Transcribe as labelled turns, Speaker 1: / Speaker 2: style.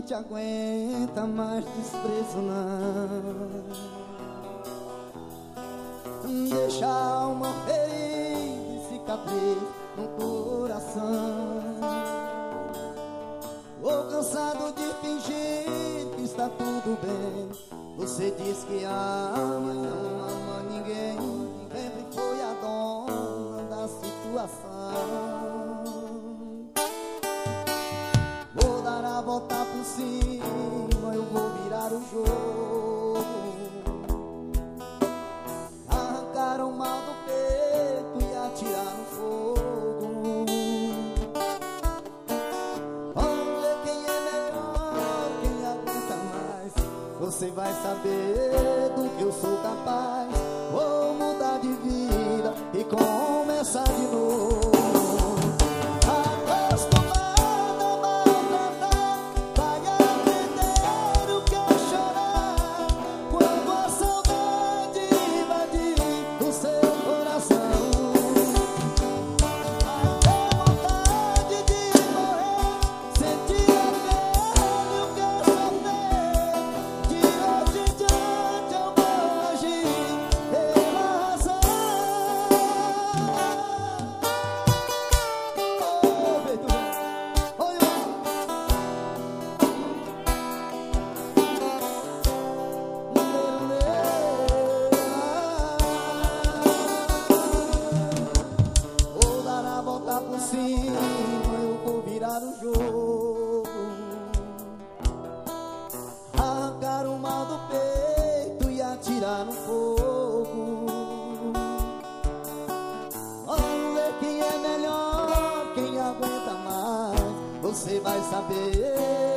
Speaker 1: te aguenta mais desprezo não. Deixa a alma ferida e cicatriz no coração. Tô cansado de fingir que está tudo bem. Você diz que ama e não ama ninguém. Sempre foi a dona da situação. Vou dar a volta por cima, eu vou virar o jogo. Arrancar o mal do peito e atirar no fogo. Vamos ver quem é melhor, quem aguenta mais. Você vai saber do que eu sou capaz. Vou mudar de vida e começar de novo. Por cima, eu vou virar o jogo. Arrancar o mal do peito e atirar no fogo. Vamos ver quem é melhor, quem aguenta mais. Você vai saber